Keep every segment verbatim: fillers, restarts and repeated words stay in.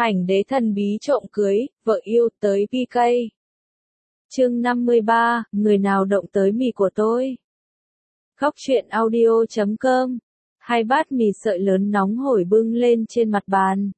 Ảnh đế thần bí trộm cưới, vợ yêu tới pê ca. Chương năm mươi ba, người nào động tới mì của tôi. Góc truyện audio chấm com. Hai bát mì sợi lớn nóng hổi bưng lên trên mặt bàn.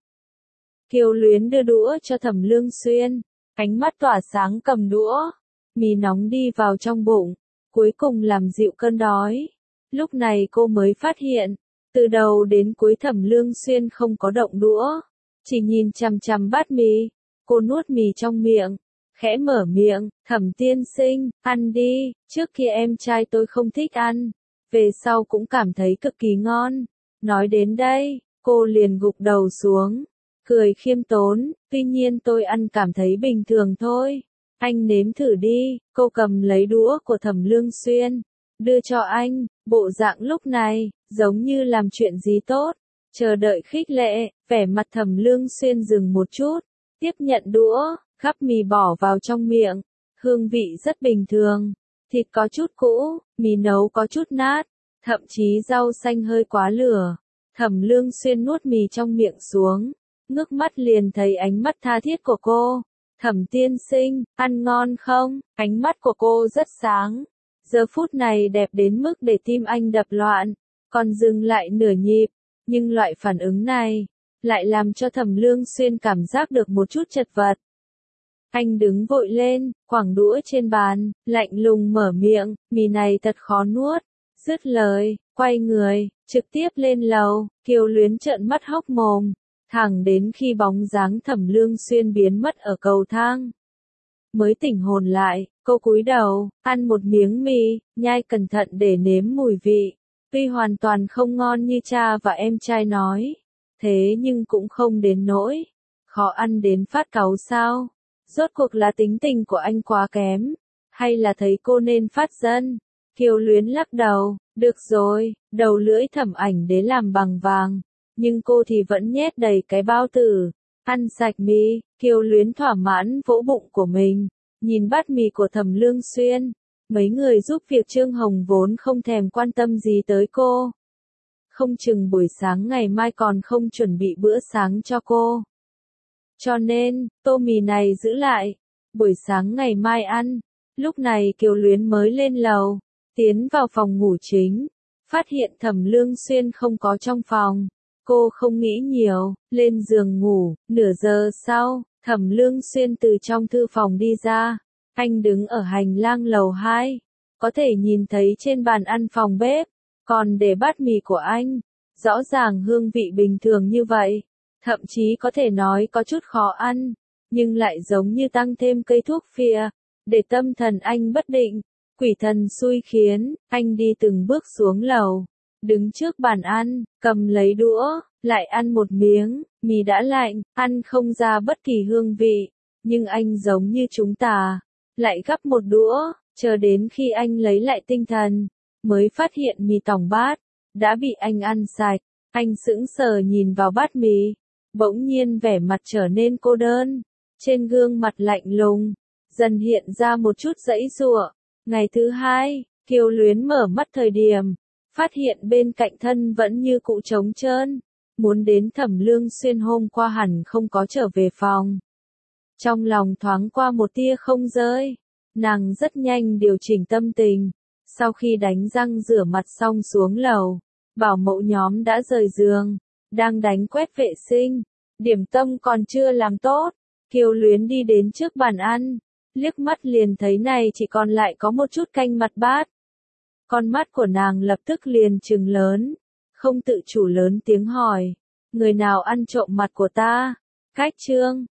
Kiều Luyến đưa đũa cho Thẩm Lương Xuyên, ánh mắt tỏa sáng cầm đũa. Mì nóng đi vào trong bụng, cuối cùng làm dịu cơn đói. Lúc này cô mới phát hiện, từ đầu đến cuối Thẩm Lương Xuyên không có động đũa, chỉ nhìn chằm chằm bát mì. Cô nuốt mì trong miệng, khẽ mở miệng, Thẩm tiên sinh, ăn đi, trước kia em trai tôi không thích ăn, về sau cũng cảm thấy cực kỳ ngon. Nói đến đây, cô liền gục đầu xuống, cười khiêm tốn, tuy nhiên tôi ăn cảm thấy bình thường thôi. Anh nếm thử đi. Cô cầm lấy đũa của Thẩm Lương Xuyên, đưa cho anh, bộ dạng lúc này, giống như làm chuyện gì tốt, chờ đợi khích lệ. Vẻ mặt Thẩm Lương Xuyên dừng một chút, tiếp nhận đũa, gắp mì bỏ vào trong miệng, hương vị rất bình thường, thịt có chút cũ, mì nấu có chút nát, thậm chí rau xanh hơi quá lửa. Thẩm Lương Xuyên nuốt mì trong miệng xuống, ngước mắt liền thấy ánh mắt tha thiết của cô. Thẩm tiên sinh, ăn ngon không? Ánh mắt của cô rất sáng, giờ phút này đẹp đến mức để tim anh đập loạn, còn dừng lại nửa nhịp, nhưng loại phản ứng này lại làm cho Thẩm Lương Xuyên cảm giác được một chút chật vật. Anh đứng vội lên, quẳng đũa trên bàn, lạnh lùng mở miệng, mì này thật khó nuốt. Dứt lời, quay người, trực tiếp lên lầu. Kiều Luyến trợn mắt hốc mồm, thẳng đến khi bóng dáng Thẩm Lương Xuyên biến mất ở cầu thang, mới tỉnh hồn lại. Cô cúi đầu, ăn một miếng mì, nhai cẩn thận để nếm mùi vị. Tuy hoàn toàn không ngon như cha và em trai nói, thế nhưng cũng không đến nỗi khó ăn đến phát cáu sao. Rốt cuộc là tính tình của anh quá kém, hay là thấy cô nên phát dân? Kiều Luyến lắc đầu, được rồi, đầu lưỡi Thẩm Ảnh Đế làm bằng vàng, nhưng cô thì vẫn nhét đầy cái bao tử. Ăn sạch mì, Kiều Luyến thỏa mãn vỗ bụng của mình, nhìn bát mì của Thẩm Lương Xuyên. Mấy người giúp việc Trương Hồng vốn không thèm quan tâm gì tới cô. Không chừng buổi sáng ngày mai còn không chuẩn bị bữa sáng cho cô. Cho nên, tô mì này giữ lại, buổi sáng ngày mai ăn. Lúc này Kiều Luyến mới lên lầu, tiến vào phòng ngủ chính, phát hiện Thẩm Lương Xuyên không có trong phòng. Cô không nghĩ nhiều, lên giường ngủ. Nửa giờ sau, Thẩm Lương Xuyên từ trong thư phòng đi ra. Anh đứng ở hành lang lầu hai, có thể nhìn thấy trên bàn ăn phòng bếp, còn để bát mì của anh. Rõ ràng hương vị bình thường như vậy, thậm chí có thể nói có chút khó ăn, nhưng lại giống như tăng thêm cây thuốc phia, để tâm thần anh bất định. Quỷ thần xui khiến, anh đi từng bước xuống lầu, đứng trước bàn ăn, cầm lấy đũa, lại ăn một miếng. Mì đã lạnh, ăn không ra bất kỳ hương vị, nhưng anh giống như chúng ta, lại gắp một đũa, chờ đến khi anh lấy lại tinh thần, mới phát hiện mì tỏng bát đã bị anh ăn sạch. Anh sững sờ nhìn vào bát mì, bỗng nhiên vẻ mặt trở nên cô đơn, trên gương mặt lạnh lùng dần hiện ra một chút giãy giụa. Ngày thứ hai, Kiều Luyến mở mắt thời điểm, phát hiện bên cạnh thân vẫn như cũ trống trơn, muốn đến Thẩm Lương Xuyên hôm qua hẳn không có trở về phòng. Trong lòng thoáng qua một tia không rơi, nàng rất nhanh điều chỉnh tâm tình. Sau khi đánh răng rửa mặt xong xuống lầu, bảo mẫu nhóm đã rời giường, đang đánh quét vệ sinh, điểm tâm còn chưa làm tốt. Kiều Luyến đi đến trước bàn ăn, liếc mắt liền thấy này chỉ còn lại có một chút canh mặt bát. Con mắt của nàng lập tức liền trừng lớn, không tự chủ lớn tiếng hỏi, người nào ăn trộm mặt của ta? Cách Trương,